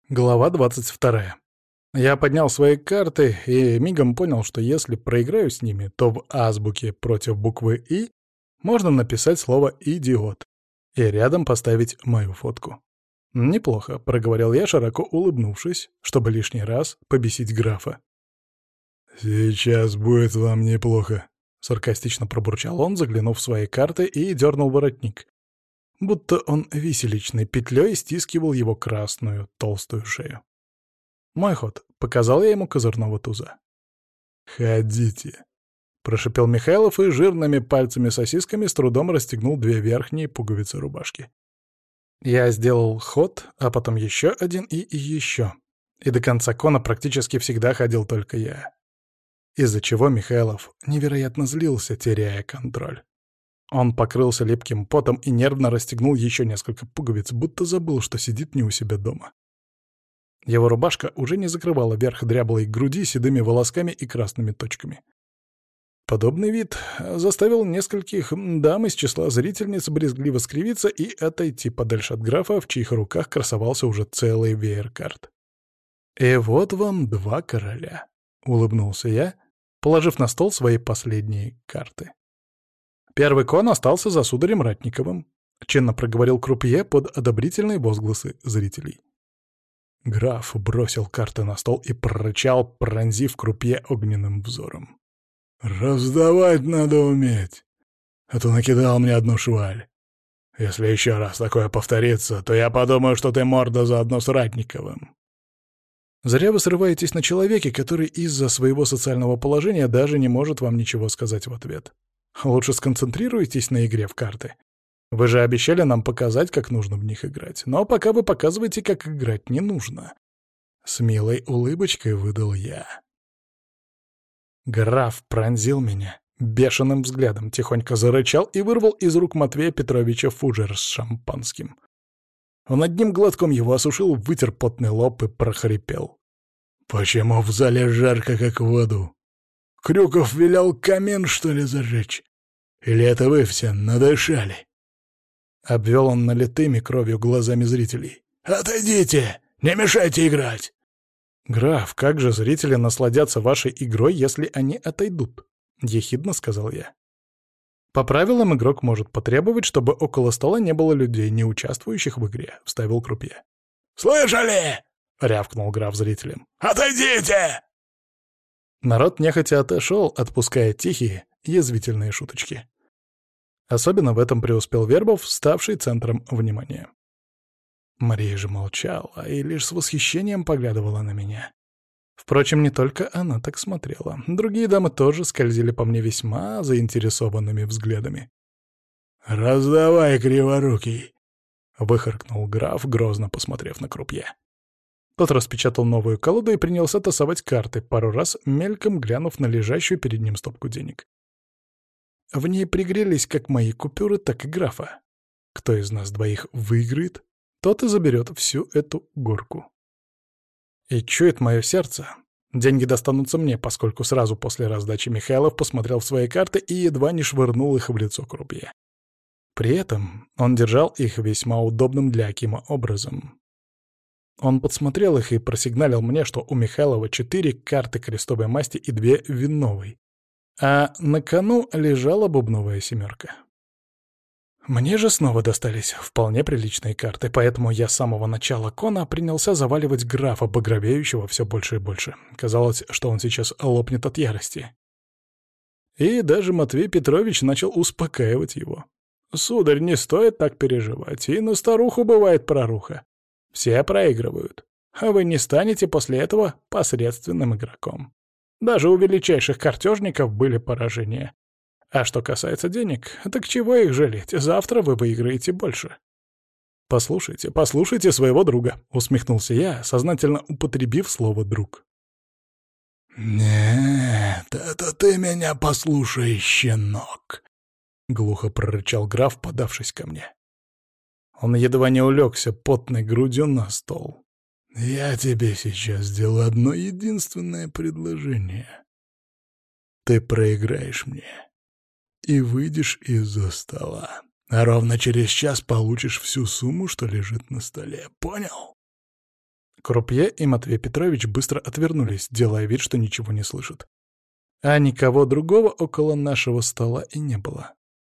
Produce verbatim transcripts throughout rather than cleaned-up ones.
Глава двадцать вторая. Я поднял свои карты и мигом понял, что если проиграю с ними, то в азбуке против буквы «И» можно написать слово «идиот» и рядом поставить мою фотку. «Неплохо», — проговорил я, широко улыбнувшись, чтобы лишний раз побесить графа. «Сейчас будет вам неплохо», — саркастично пробурчал он, заглянув в свои карты, и дернул воротник, будто он виселичной петлей стискивал его красную толстую шею. «Мой ход», — показал я ему козырного туза. «Ходите», — прошипел Михайлов и жирными пальцами-сосисками с трудом расстегнул две верхние пуговицы рубашки. Я сделал ход, а потом еще один и еще. И до конца кона практически всегда ходил только я. Из-за чего Михайлов невероятно злился, теряя контроль. Он покрылся липким потом и нервно расстегнул еще несколько пуговиц, будто забыл, что сидит не у себя дома. Его рубашка уже не закрывала верх дряблой груди седыми волосками и красными точками. Подобный вид заставил нескольких дам из числа зрительниц брезгливо скривиться и отойти подальше от графа, в чьих руках красовался уже целый веер карт. «И вот вам два короля», — улыбнулся я, положив на стол свои последние карты. Первый кон остался за сударем Ратниковым, — чинно проговорил крупье под одобрительные возгласы зрителей. Граф бросил карты на стол и прорычал, пронзив крупье огненным взором. «Раздавать надо уметь, а то накидал мне одну шваль. Если еще раз такое повторится, то я подумаю, что ты морда заодно с Ратниковым». «Зря вы срываетесь на человеке, который из-за своего социального положения даже не может вам ничего сказать в ответ. Лучше сконцентрируйтесь на игре в карты. Вы же обещали нам показать, как нужно в них играть. Но пока вы показываете, как играть не нужно». С милой улыбочкой выдал я. Граф пронзил меня бешеным взглядом, тихонько зарычал и вырвал из рук Матвея Петровича фужер с шампанским. Он одним глотком его осушил, вытер потный лоб и прохрипел: «Почему в зале жарко, как в аду? Крюков велел камин, что ли, зажечь? Или это вы все надышали?» Обвел он налитыми кровью глазами зрителей. «Отойдите! Не мешайте играть!» «Граф, как же зрители насладятся вашей игрой, если они отойдут?» — ехидно сказал я. «По правилам игрок может потребовать, чтобы около стола не было людей, не участвующих в игре», — вставил крупье. «Слышали?» — рявкнул граф зрителям. «Отойдите!» Народ нехотя отошел, отпуская тихие, язвительные шуточки. Особенно в этом преуспел Вербов, ставший центром внимания. Мария же молчала и лишь с восхищением поглядывала на меня. Впрочем, не только она так смотрела. Другие дамы тоже скользили по мне весьма заинтересованными взглядами. «Раздавай, криворукий!» — выхаркнул граф, грозно посмотрев на крупье. Тот распечатал новую колоду и принялся тасовать карты, пару раз мельком глянув на лежащую перед ним стопку денег. В ней пригрелись как мои купюры, так и графа. Кто из нас двоих выиграет, тот и заберет всю эту горку. И чует мое сердце. Деньги достанутся мне, поскольку сразу после раздачи Михайлов посмотрел в свои карты и едва не швырнул их в лицо крупье. При этом он держал их весьма удобным для Акима образом. Он подсмотрел их и просигналил мне, что у Михайлова четыре карты крестовой масти и две виновой, а на кону лежала бубновая семерка. Мне же снова достались вполне приличные карты, поэтому я с самого начала кона принялся заваливать графа, багровеющего все больше и больше. Казалось, что он сейчас лопнет от ярости. И даже Матвей Петрович начал успокаивать его. «Сударь, не стоит так переживать, и на старуху бывает проруха. Все проигрывают, а вы не станете после этого посредственным игроком. Даже у величайших картежников были поражения. А что касается денег, так чего их жалеть, завтра вы выиграете больше». «Послушайте, послушайте своего друга», — усмехнулся я, сознательно употребив слово «друг». «Нет, это ты меня послушай, щенок», — глухо прорычал граф, подавшись ко мне. Он едва не улегся потной грудью на стол. «Я тебе сейчас сделаю одно единственное предложение. Ты проиграешь мне и выйдешь из-за стола. А ровно через час получишь всю сумму, что лежит на столе. Понял?» Крупье и Матвей Петрович быстро отвернулись, делая вид, что ничего не слышат. А никого другого около нашего стола и не было.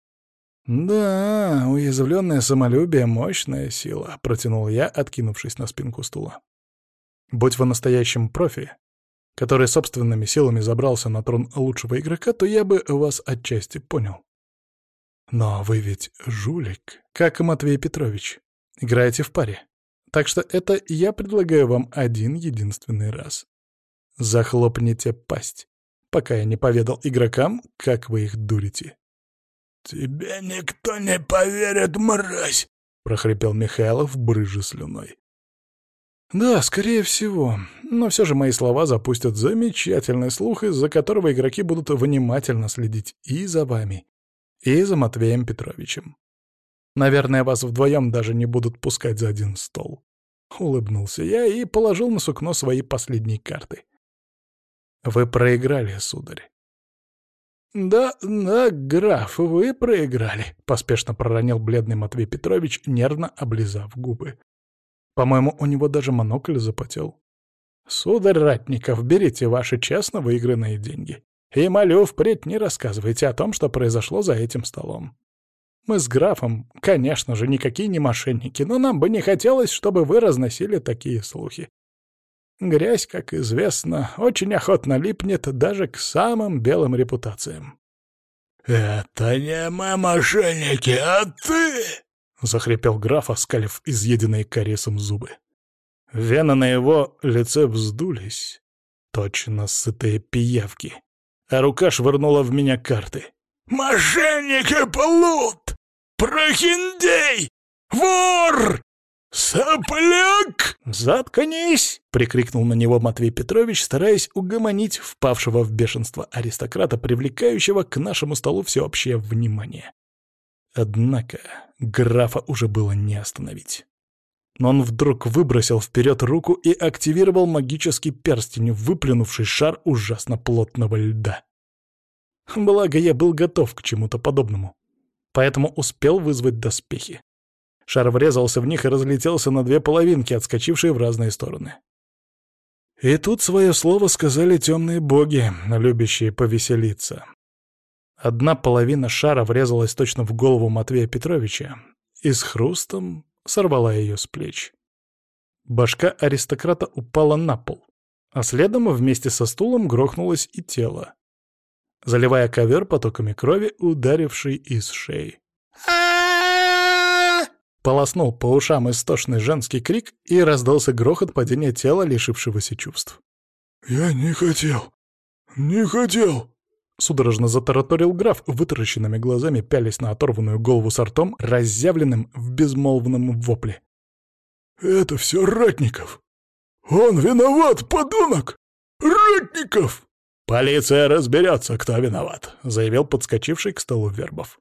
«Да, уязвленное самолюбие — мощная сила», — протянул я, откинувшись на спинку стула. «Будь вы настоящим профи, который собственными силами забрался на трон лучшего игрока, то я бы вас отчасти понял. Но вы ведь жулик, как и Матвей Петрович. Играете в паре. Так что это я предлагаю вам один единственный раз. Захлопните пасть, пока я не поведал игрокам, как вы их дурите». «Тебе никто не поверит, мразь!» — прохрипел Михайлов, брызжа слюной. «Да, скорее всего. Но все же мои слова запустят замечательный слух, из-за которого игроки будут внимательно следить и за вами, и за Матвеем Петровичем. Наверное, вас вдвоем даже не будут пускать за один стол». Улыбнулся я и положил на сукно свои последние карты. «Вы проиграли, сударь». «Да, да, граф, вы проиграли», — поспешно проронил бледный Матвей Петрович, нервно облизав губы. По-моему, у него даже монокль запотел. «Сударь Ратников, берите ваши честно выигранные деньги. И молю, впредь не рассказывайте о том, что произошло за этим столом. Мы с графом, конечно же, никакие не мошенники, но нам бы не хотелось, чтобы вы разносили такие слухи. Грязь, как известно, очень охотно липнет даже к самым белым репутациям». «Это не мы мошенники, а ты!» — захрипел граф, оскалив изъеденные кариесом зубы. Вены на его лице вздулись, точно сытые пиявки, а рука швырнула в меня карты. «Мошенник и плут! Прохиндей! Вор! Сопляк!» «Заткнись!» — прикрикнул на него Матвей Петрович, стараясь угомонить впавшего в бешенство аристократа, привлекающего к нашему столу всеобщее внимание. Однако графа уже было не остановить. Но он вдруг выбросил вперед руку и активировал магический перстень, выплюнувший шар ужасно плотного льда. Благо, я был готов к чему-то подобному, поэтому успел вызвать доспехи. Шар врезался в них и разлетелся на две половинки, отскочившие в разные стороны. И тут свое слово сказали темные боги, любящие повеселиться. Одна половина шара врезалась точно в голову Матвея Петровича и с хрустом сорвала ее с плеч. Башка аристократа упала на пол, а следом вместе со стулом грохнулось и тело, заливая ковер потоками крови, ударивший из шеи. Полоснул по ушам истошный женский крик, и раздался грохот падения тела, лишившегося чувств. «Я не хотел, не хотел!» Судорожно затараторил граф, вытаращенными глазами пялись на оторванную голову с ртом, разъявленным в безмолвном вопле. «Это все Ратников! Он виноват, подонок! Ратников!» «Полиция разберется, кто виноват», — заявил подскочивший к столу Вербов.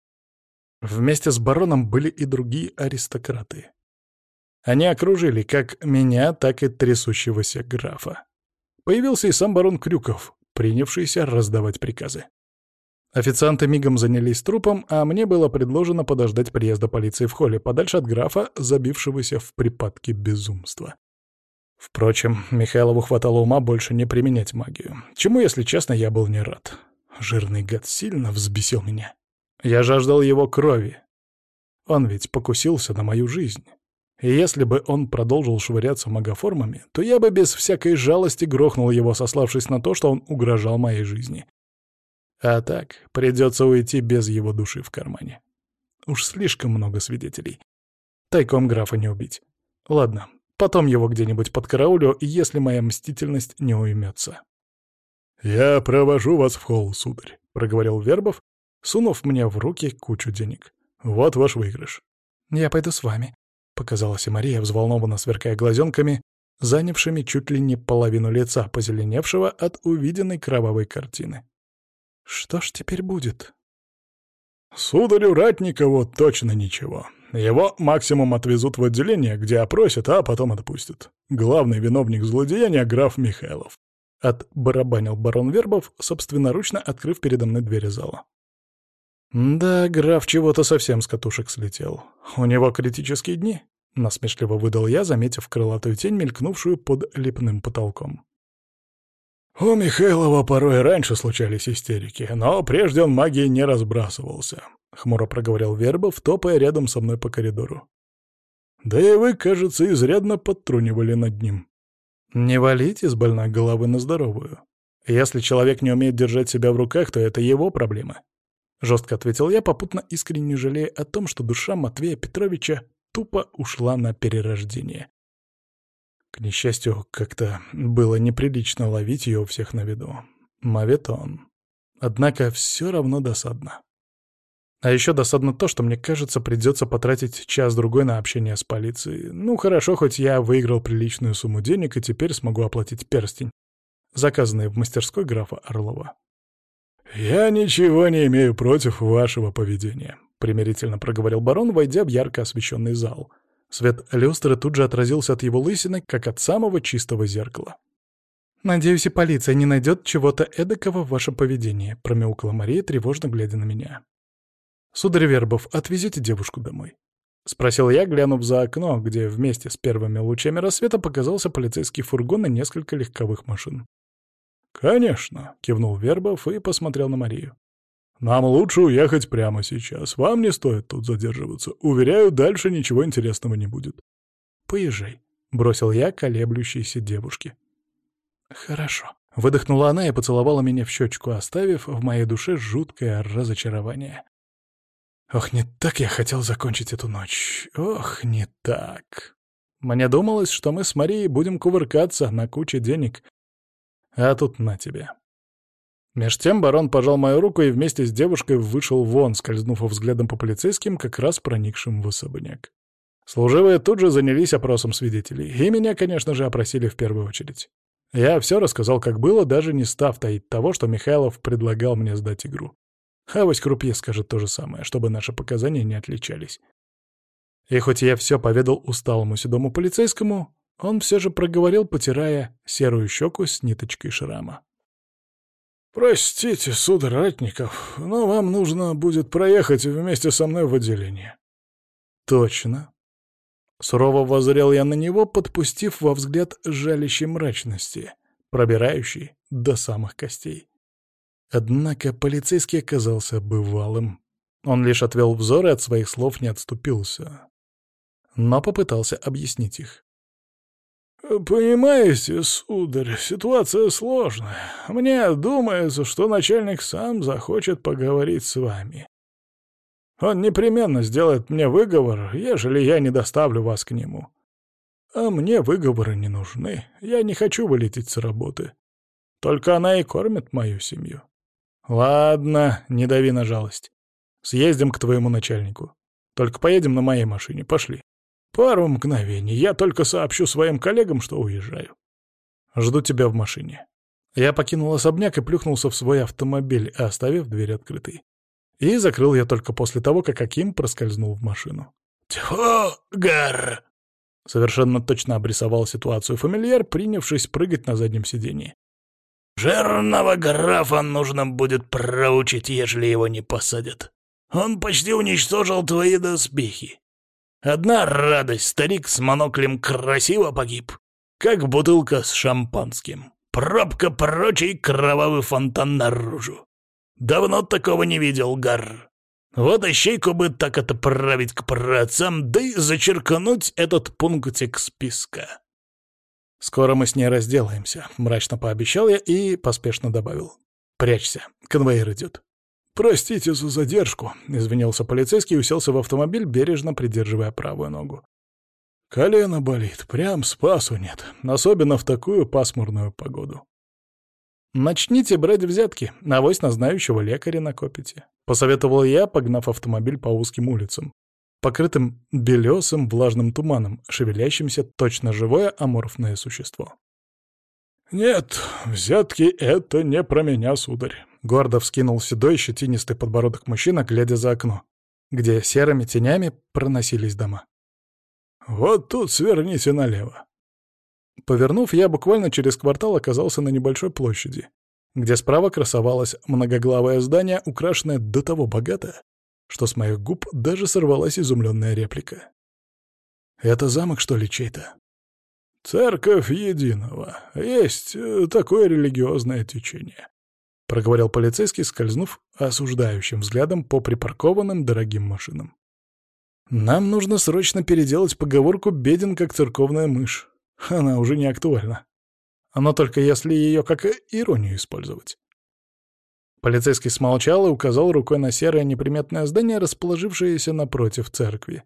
Вместе с бароном были и другие аристократы. Они окружили как меня, так и трясущегося графа. Появился и сам барон Крюков, принявшийся раздавать приказы. Официанты мигом занялись трупом, а мне было предложено подождать приезда полиции в холле, подальше от графа, забившегося в припадке безумства. Впрочем, Михайлову хватало ума больше не применять магию, чему, если честно, я был не рад. Жирный гад сильно взбесил меня. Я жаждал его крови. Он ведь покусился на мою жизнь. И если бы он продолжил швыряться магоформами, то я бы без всякой жалости грохнул его, сославшись на то, что он угрожал моей жизни. А так придется уйти без его души в кармане. Уж слишком много свидетелей. Тайком графа не убить. Ладно, потом его где-нибудь подкараулю, если моя мстительность не уймется. «Я провожу вас в холл, сударь», — проговорил Вербов, сунув мне в руки кучу денег. «Вот ваш выигрыш». «Я пойду с вами», — показалась и Мария, взволнованно сверкая глазенками, занявшими чуть ли не половину лица, позеленевшего от увиденной кровавой картины. «Что ж теперь будет?» «Сударю Ратникову точно ничего. Его максимум отвезут в отделение, где опросят, а потом отпустят. Главный виновник злодеяния — граф Михайлов». Отбарабанил барон Вербов, собственноручно открыв передо мной двери зала. Да, граф чего-то совсем с катушек слетел. У него критические дни. — насмешливо выдал я, заметив крылатую тень, мелькнувшую под лепным потолком. «У Михайлова порой раньше случались истерики, но прежде он магией не разбрасывался», — хмуро проговорил Вербов, топая рядом со мной по коридору. «Да и вы, кажется, изрядно подтрунивали над ним». «Не валите с больной головы на здоровую. Если человек не умеет держать себя в руках, то это его проблема», — жестко ответил я, попутно искренне жалея о том, что душа Матвея Петровича тупо ушла на перерождение. К несчастью, как-то было неприлично ловить ее у всех на виду. Моветон. Однако все равно досадно. А еще досадно то, что мне кажется, придется потратить час-другой на общение с полицией. Ну хорошо, хоть я выиграл приличную сумму денег и теперь смогу оплатить перстень, заказанный в мастерской графа Орлова. «Я ничего не имею против вашего поведения», — примирительно проговорил барон, войдя в ярко освещенный зал. Свет люстры тут же отразился от его лысины, как от самого чистого зеркала. «Надеюсь, и полиция не найдет чего-то эдакого в вашем поведении», — промяукала Мария, тревожно глядя на меня. «Сударь Вербов, отвезите девушку домой?» — спросил я, глянув за окно, где вместе с первыми лучами рассвета показался полицейский фургон и несколько легковых машин. «Конечно», — кивнул Вербов и посмотрел на Марию. «Нам лучше уехать прямо сейчас. Вам не стоит тут задерживаться. Уверяю, дальше ничего интересного не будет». «Поезжай», — бросил я колеблющейся девушке. «Хорошо», — выдохнула она и поцеловала меня в щечку, оставив в моей душе жуткое разочарование. Ох, не так я хотел закончить эту ночь. Ох, не так. Мне думалось, что мы с Марией будем кувыркаться на куче денег. А тут на тебе. Меж тем барон пожал мою руку и вместе с девушкой вышел вон, скользнув взглядом по полицейским, как раз проникшим в особняк. Служивые тут же занялись опросом свидетелей, и меня, конечно же, опросили в первую очередь. Я все рассказал, как было, даже не став таить того, что Михайлов предлагал мне сдать игру. Авось крупье скажет то же самое, чтобы наши показания не отличались. И хоть я все поведал усталому седому полицейскому, он все же проговорил, потирая серую щеку с ниточкой шрама. «Простите, сударь Ратников, но вам нужно будет проехать вместе со мной в отделение». «Точно». Сурово воззрел я на него, подпустив во взгляд жалящей мрачности, пробирающей до самых костей. Однако полицейский оказался бывалым. Он лишь отвел взор и от своих слов не отступился, но попытался объяснить их. «Понимаете, сударь, ситуация сложная. Мне думается, что начальник сам захочет поговорить с вами. Он непременно сделает мне выговор, ежели я не доставлю вас к нему. А мне выговоры не нужны, я не хочу вылететь с работы. Только она и кормит мою семью». «Ладно, не дави на жалость. Съездим к твоему начальнику. Только поедем на моей машине, пошли». «Пару мгновений. Я только сообщу своим коллегам, что уезжаю». «Жду тебя в машине». Я покинул особняк и плюхнулся в свой автомобиль, оставив дверь открытой. И закрыл я только после того, как Аким проскользнул в машину. «Тьфу, гар!» Совершенно точно обрисовал ситуацию фамильяр, принявшись прыгать на заднем сиденье. «Жирного графа нужно будет проучить, ежели его не посадят. Он почти уничтожил твои доспехи. Одна радость, старик с моноклем красиво погиб, как бутылка с шампанским. Пробка прочий, кровавый фонтан наружу. Давно такого не видел, гар. Вот ищейку бы так отправить к праотцам, да и зачеркнуть этот пунктик списка». «Скоро мы с ней разделаемся», — мрачно пообещал я и поспешно добавил. «Прячься, конвоир идет». «Простите за задержку», — извинился полицейский и уселся в автомобиль, бережно придерживая правую ногу. «Колено болит, прям спасу нет, особенно в такую пасмурную погоду». «Начните брать взятки, авось на знающего лекаря накопите», — посоветовал я, погнав автомобиль по узким улицам, покрытым белесым влажным туманом, шевелящимся точно живое аморфное существо. «Нет, взятки — это не про меня, сударь», — гордо вскинул седой щетинистый подбородок мужчина, глядя за окно, где серыми тенями проносились дома. «Вот тут сверните налево». Повернув, я буквально через квартал оказался на небольшой площади, где справа красовалось многоглавое здание, украшенное до того богато, что с моих губ даже сорвалась изумленная реплика. Это замок, что ли, чей-то? «Церковь Единого. Есть э, такое религиозное течение», — проговорил полицейский, скользнув осуждающим взглядом по припаркованным дорогим машинам. «Нам нужно срочно переделать поговорку «беден, как церковная мышь». Она уже не актуальна. Но только если ее как иронию использовать». Полицейский смолчал и указал рукой на серое неприметное здание, расположившееся напротив церкви.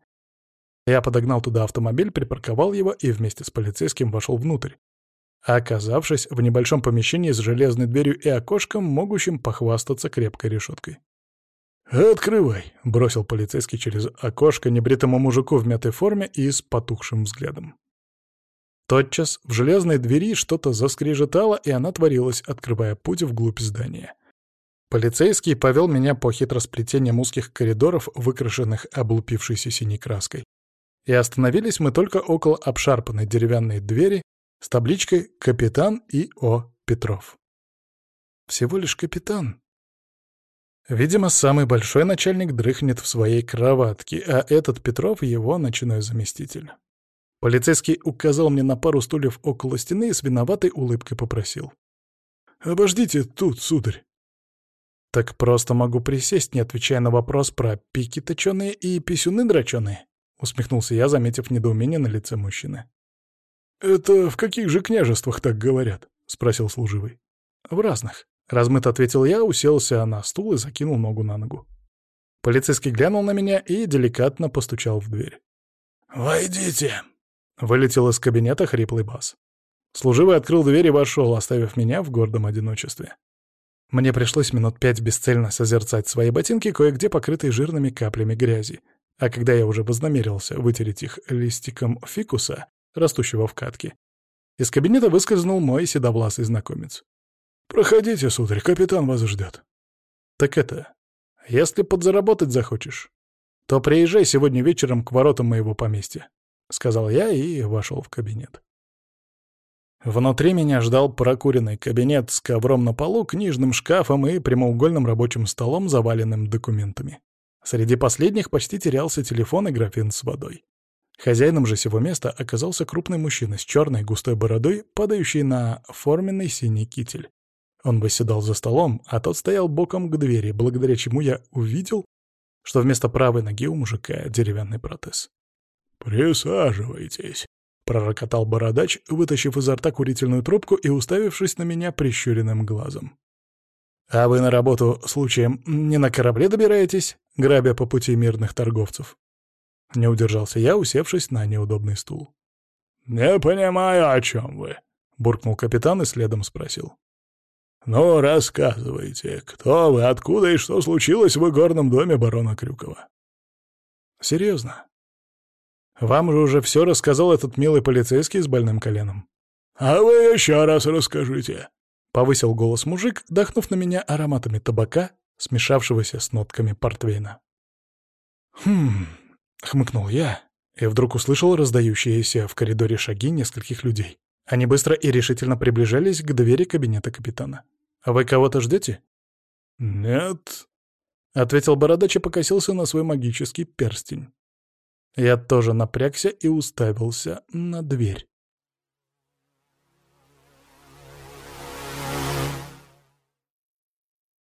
Я подогнал туда автомобиль, припарковал его и вместе с полицейским вошел внутрь, оказавшись в небольшом помещении с железной дверью и окошком, могущим похвастаться крепкой решеткой. «Открывай», — бросил полицейский через окошко небритому мужику в мятой форме и с потухшим взглядом. Тотчас в железной двери что-то заскрежетало, и она творилась, открывая путь вглубь здания. Полицейский повел меня по хитросплетениям узких коридоров, выкрашенных облупившейся синей краской. И остановились мы только около обшарпанной деревянной двери с табличкой «Капитан И О Петров». Всего лишь капитан. Видимо, самый большой начальник дрыхнет в своей кроватке, а этот Петров — его ночной заместитель. Полицейский указал мне на пару стульев около стены и с виноватой улыбкой попросил: «Обождите тут, сударь». «Так просто могу присесть, не отвечая на вопрос про пики точеные и писюны дроченые», — усмехнулся я, заметив недоумение на лице мужчины. «Это в каких же княжествах так говорят?» — спросил служивый. «В разных», — размыто ответил я, уселся на стул и закинул ногу на ногу. Полицейский глянул на меня и деликатно постучал в дверь. «Войдите!» — вылетел из кабинета хриплый бас. Служивый открыл дверь и вошел, оставив меня в гордом одиночестве. Мне пришлось минут пять бесцельно созерцать свои ботинки, кое-где покрытые жирными каплями грязи. А когда я уже вознамерился вытереть их листиком фикуса, растущего в катке, из кабинета выскользнул мой седовласый знакомец. «Проходите, сударь, капитан вас ждет». «Так это, если подзаработать захочешь, то приезжай сегодня вечером к воротам моего поместья», — сказал я и вошел в кабинет. Внутри меня ждал прокуренный кабинет с ковром на полу, книжным шкафом и прямоугольным рабочим столом, заваленным документами. Среди последних почти терялся телефон и графин с водой. Хозяином же сего места оказался крупный мужчина с черной густой бородой, падающей на форменный синий китель. Он восседал за столом, а тот стоял боком к двери, благодаря чему я увидел, что вместо правой ноги у мужика деревянный протез. «Присаживайтесь», — пророкотал бородач, вытащив изо рта курительную трубку и уставившись на меня прищуренным глазом. «А вы на работу, случаем, не на корабле добираетесь, грабя по пути мирных торговцев?» Не удержался я, усевшись на неудобный стул. «Не понимаю, о чем вы», — буркнул капитан и следом спросил. «Ну, рассказывайте, кто вы, откуда и что случилось в игорном доме барона Крюкова?» «Серьезно? Вам же уже все рассказал этот милый полицейский с больным коленом». «А вы еще раз расскажите», — повысил голос мужик, дохнув на меня ароматами табака, смешавшегося с нотками портвейна. «Хм...» — хмыкнул я, и вдруг услышал раздающиеся в коридоре шаги нескольких людей. Они быстро и решительно приближались к двери кабинета капитана. «А вы кого-то ждете?» «Нет», — ответил бородач и покосился на свой магический перстень. Я тоже напрягся и уставился на дверь.